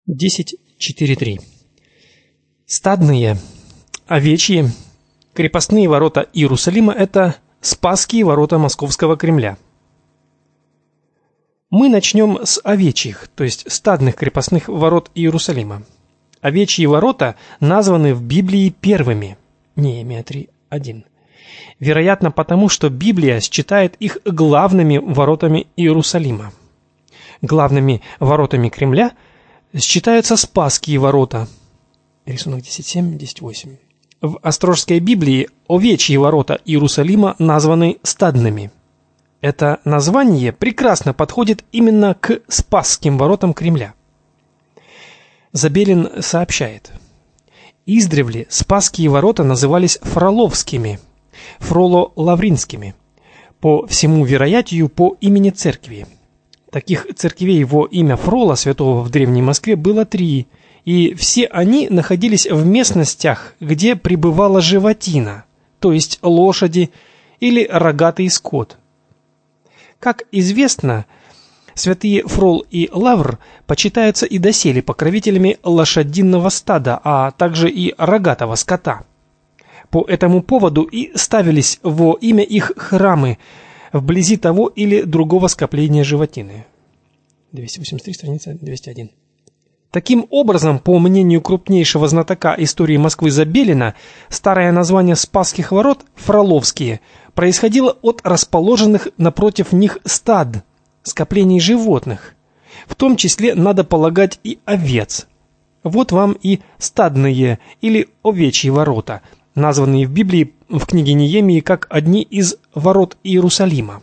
10.4.3. Стадные, овечьи, крепостные ворота Иерусалима – это Спасские ворота Московского Кремля. Мы начнем с овечьих, то есть стадных крепостных ворот Иерусалима. Овечьи ворота названы в Библии первыми. Неемия 3.1. Вероятно, потому что Библия считает их главными воротами Иерусалима. Главными воротами Кремля считаются Спасские ворота. Рисунок 10.7, 10.8. В Острожской Библии овечьи ворота Иерусалима названы стадными. Это название прекрасно подходит именно к Спасским воротам Кремля. Забелин сообщает: издревле Спасские ворота назывались Фроловскими, Фроло-Лавринскими, по всему вероятию по имени церкви. Таких церквей во имя Фрола святого в Древней Москве было 3, и все они находились в местностях, где пребывала животина, то есть лошади или рогатый скот. Как известно, святые Фрол и Лавр почитаются и доселе покровителями лошадиного стада, а также и рогатого скота. По этому поводу и ставились во имя их храмы вблизи того или другого скопления животины. 283, страница 201. Таким образом, по мнению крупнейшего знатока истории Москвы Забелина, старое название Спасских ворот, Фроловские, происходило от расположенных напротив них стад, скоплений животных, в том числе, надо полагать, и овец. Вот вам и стадные или овечьи ворота, названные в Библии в книге Неемии как одни из ворот Иерусалима.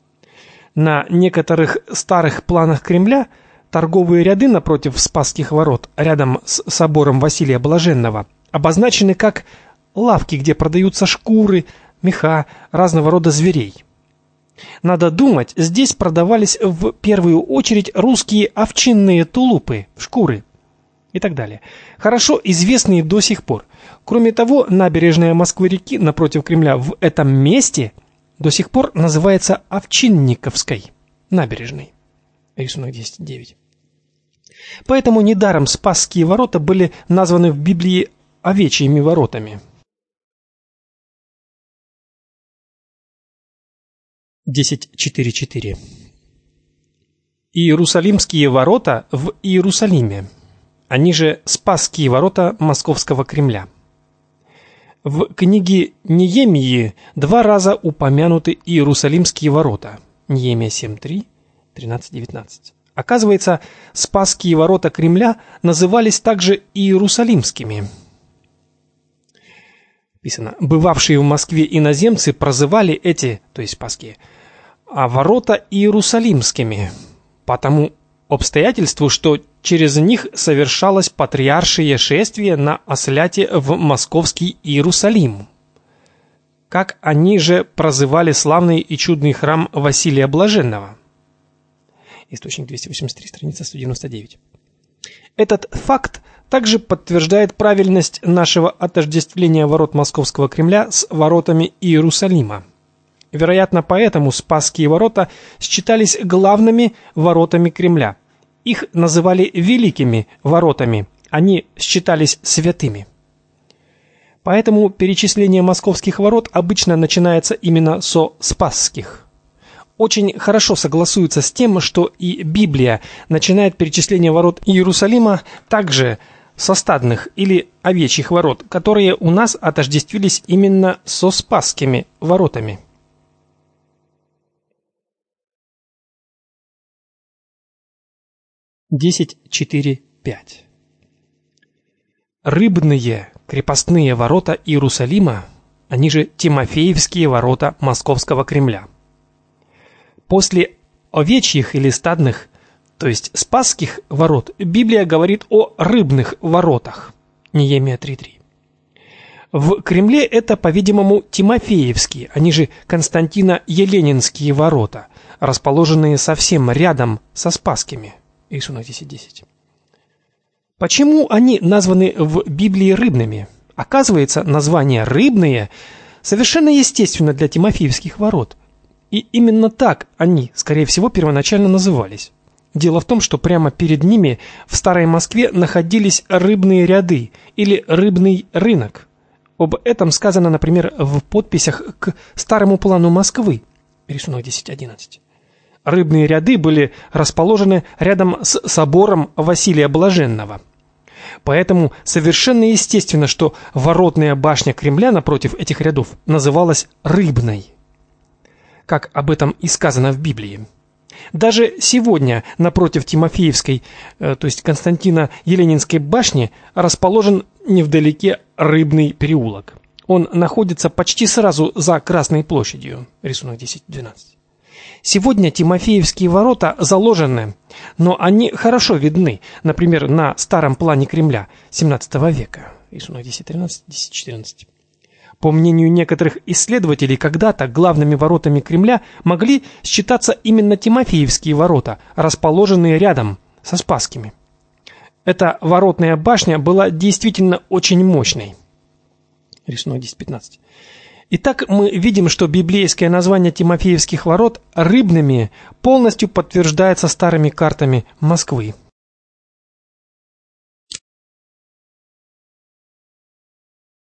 На некоторых старых планах Кремля торговые ряды напротив Спасских ворот, рядом с собором Василия Блаженного, обозначены как лавки, где продаются шкуры, меха, разного рода зверей. Надо думать, здесь продавались в первую очередь русские овчинные тулупы, шкуры и так далее, хорошо известные до сих пор. Кроме того, набережная Москвы-реки напротив Кремля в этом месте до сих пор называется Овчинниковской набережной. Рисунок 10.9. Поэтому недаром Спасские ворота были названы в Библии овечьими воротами. 10.4.4. Иерусалимские ворота в Иерусалиме, они же Спасские ворота Московского Кремля. В книге Неемии 2 раза упомянуты Иерусалимские ворота. Неемия 7.3, 13.19. Оказывается, Спасские ворота Кремля назывались также Иерусалимскими. Написано: бывавшие в Москве иноземцы прозывали эти, то есть Спасские, ворота Иерусалимскими, по тому обстоятельству, что через них совершалось патриаршее шествие на осляте в московский Иерусалим. Как они же прозывали славный и чудный храм Василия Блаженного. Источник 283, страница 199. Этот факт также подтверждает правильность нашего отождествления ворот Московского Кремля с воротами Иерусалима. Вероятно, поэтому Спасские ворота считались главными воротами Кремля. Их называли великими воротами, они считались святыми. Поэтому перечисление московских ворот обычно начинается именно со Спасских. Очень хорошо согласуется с тем, что и Библия начинает перечисление ворот Иерусалима также со стадных или овечьих ворот, которые у нас отождествились именно со Спасскими воротами. Десять 4.5. Рыбные крепостные ворота Иерусалима, они же Тимофеевские ворота Московского Кремля. После овечьих или стадных, то есть Спасских ворот, Библия говорит о рыбных воротах. Неемия 3.3. В Кремле это, по-видимому, Тимофеевские, они же Константино-Еленинские ворота, расположенные совсем рядом со Спасскими. Рисунок 10.10. Почему они названы в Библии рыбными? Оказывается, название «рыбные» совершенно естественно для Тимофеевских ворот. И именно так они, скорее всего, первоначально назывались. Дело в том, что прямо перед ними в Старой Москве находились рыбные ряды или рыбный рынок. Об этом сказано, например, в подписях к старому плану Москвы, рисунок 10.11. Рыбные ряды были расположены рядом с собором Василия Блаженного. Поэтому совершенно естественно, что воротная башня Кремля напротив этих рядов называлась Рыбной, как об этом и сказано в Библии. Даже сегодня напротив Тимофеевской, то есть Константино-Еленинской башни, расположен невдалеке Рыбный переулок. Он находится почти сразу за Красной площадью, рисунок 10.12. Сегодня Тимофеевские ворота заложены, но они хорошо видны, например, на старом плане Кремля XVII века, рисунок 10.13, 10.14. По мнению некоторых исследователей, когда-то главными воротами Кремля могли считаться именно Тимофеевские ворота, расположенные рядом со Спасскими. Эта воротная башня была действительно очень мощной. Рисунок 10.15. Итак, мы видим, что библейское название Тимофеевских ворот рыбными полностью подтверждается старыми картами Москвы.